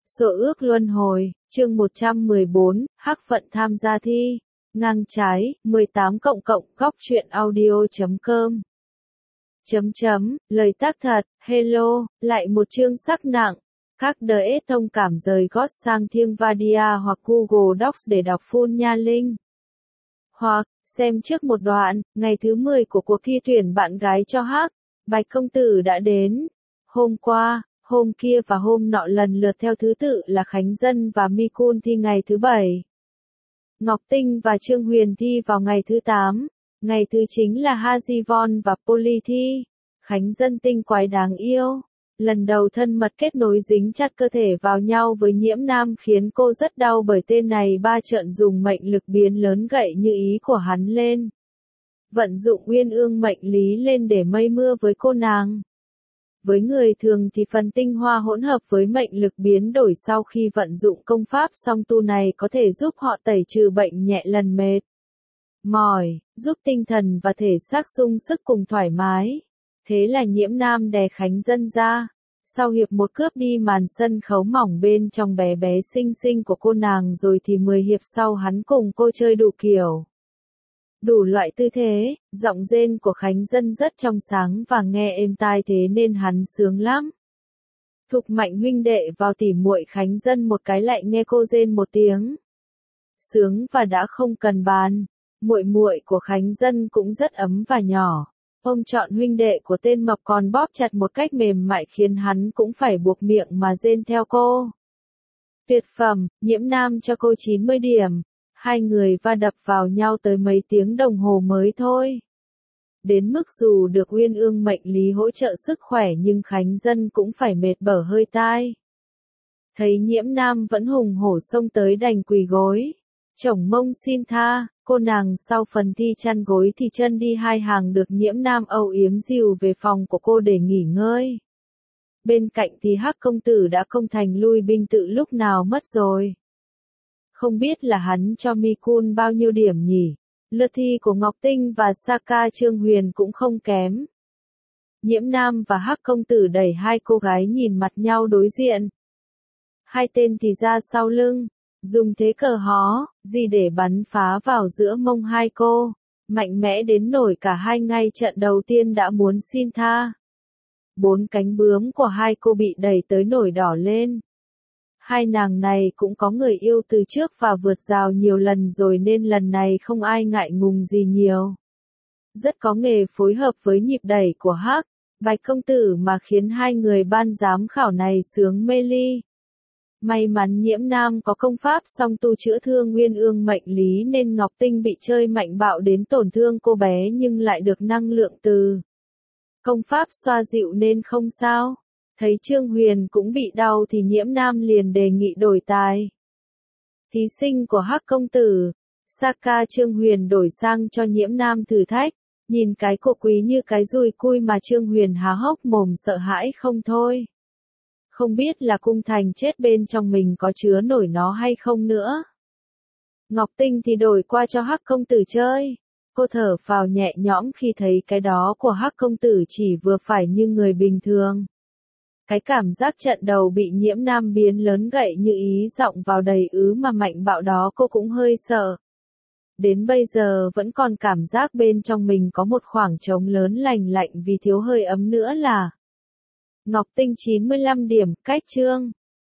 Số ước luân hồi, chương 114, Hắc vận tham gia thi. Ngang trái, 18 góc truyện audio.com. Lời tác thật, hello, lại một chương sắc nặng. Các DS thông cảm rời gót sang Thiêng Vadia hoặc Google Docs để đọc full nha link. Hoặc, xem trước một đoạn, ngày thứ 10 của cuộc thi tuyển bạn gái cho Hắc, Bạch công tử đã đến. Hôm qua, hôm kia và hôm nọ lần lượt theo thứ tự là Khánh Dân và Mikun thi ngày thứ 7. Ngọc Tinh và Trương Huyền thi vào ngày thứ 8. Ngày thứ chính là Hajivon và Polly thi. Khánh Dân tinh quái đáng yêu. Lần đầu thân mật kết nối dính chặt cơ thể vào nhau với Nhiễm Nam khiến cô rất đau bởi tên này ba trận dùng mệnh lực biến lớn gậy như ý của hắn lên. Vận dụng uyên ương mệnh lý lên để mây mưa với cô nàng. Với người thường thì phần tinh hoa hỗn hợp với mệnh lực biến đổi sau khi vận dụng công pháp song tu này có thể giúp họ tẩy trừ bệnh nhẹ lần mệt mỏi, giúp tinh thần và thể xác sung sức cùng thoải mái. Thế là Nhiễm Nam đè Khánh Dân ra. Sau hiệp một cướp đi màn sân khấu mỏng bên trong bé bé xinh xinh của cô nàng rồi thì 10 hiệp sau hắn cùng cô chơi đủ kiểu. Đủ loại tư thế, giọng rên của Khánh Dân rất trong sáng và nghe êm tai thế nên hắn sướng lắm. Thục Mạnh huynh đệ vào tỉ muội Khánh Dân một cái lại nghe cô rên một tiếng. Sướng và đã không cần bàn, muội muội của Khánh Dân cũng rất ấm và nhỏ. Ông chọn huynh đệ của tên mập còn bóp chặt một cách mềm mại khiến hắn cũng phải buộc miệng mà rên theo cô. Tuyệt phẩm, Nhiễm Nam cho cô 90 điểm. Hai người va đập vào nhau tới mấy tiếng đồng hồ mới thôi. Đến mức dù được uyên ương mệnh lý hỗ trợ sức khỏe nhưng Khánh Dân cũng phải mệt bở hơi tai. Thấy Nhiễm Nam vẫn hùng hổ xông tới đành quỳ gối. Chổng mông xin tha, cô nàng sau phần thi chăn gối thì chân đi hai hàng được Nhiễm Nam âu yếm dìu về phòng của cô để nghỉ ngơi. Bên cạnh thì Hắc công tử đã công thành lui binh tự lúc nào mất rồi. Không biết là hắn cho Mikun bao nhiêu điểm nhỉ? Lượt thi của Ngọc Tinh và Saka Trương Huyền cũng không kém. Nhiễm Nam và Hắc công tử đẩy hai cô gái nhìn mặt nhau đối diện. Hai tên thì ra sau lưng, dùng thế cờ hó, gì để bắn phá vào giữa mông hai cô. Mạnh mẽ đến nổi cả hai ngay trận đầu tiên đã muốn xin tha. 4 cánh bướm của hai cô bị đẩy tới nổi đỏ lên. Hai nàng này cũng có người yêu từ trước và vượt rào nhiều lần rồi nên lần này không ai ngại ngùng gì nhiều. Rất có nghề phối hợp với nhịp đẩy của Hắc, Bạch công tử mà khiến hai người ban giám khảo này sướng mê ly. May mắn Nhiễm Nam có công pháp song tu chữa thương nguyên ương mệnh lý nên Ngọc Tinh bị chơi mạnh bạo đến tổn thương cô bé nhưng lại được năng lượng từ công pháp xoa dịu nên không sao. Thấy Trương Huyền cũng bị đau thì Nhiễm Nam liền đề nghị đổi tài. Thí sinh của Hắc công tử, Saka Trương Huyền đổi sang cho Nhiễm Nam thử thách. Nhìn cái cổ quý như cái dùi cui mà Trương Huyền há hốc mồm sợ hãi không thôi. Không biết là cung thành chết bên trong mình có chứa nổi nó hay không nữa. Ngọc Tinh thì đổi qua cho Hắc công tử chơi. Cô thở phào nhẹ nhõm khi thấy cái đó của Hắc công tử chỉ vừa phải như người bình thường. Cái cảm giác trận đầu bị Nhiễm Nam biến lớn gậy như ý giọng vào đầy ứ mà mạnh bạo đó cô cũng hơi sợ. Đến bây giờ vẫn còn cảm giác bên trong mình có một khoảng trống lớn lành lạnh vì thiếu hơi ấm nữa là. Ngọc Tinh 95 điểm, cách chương.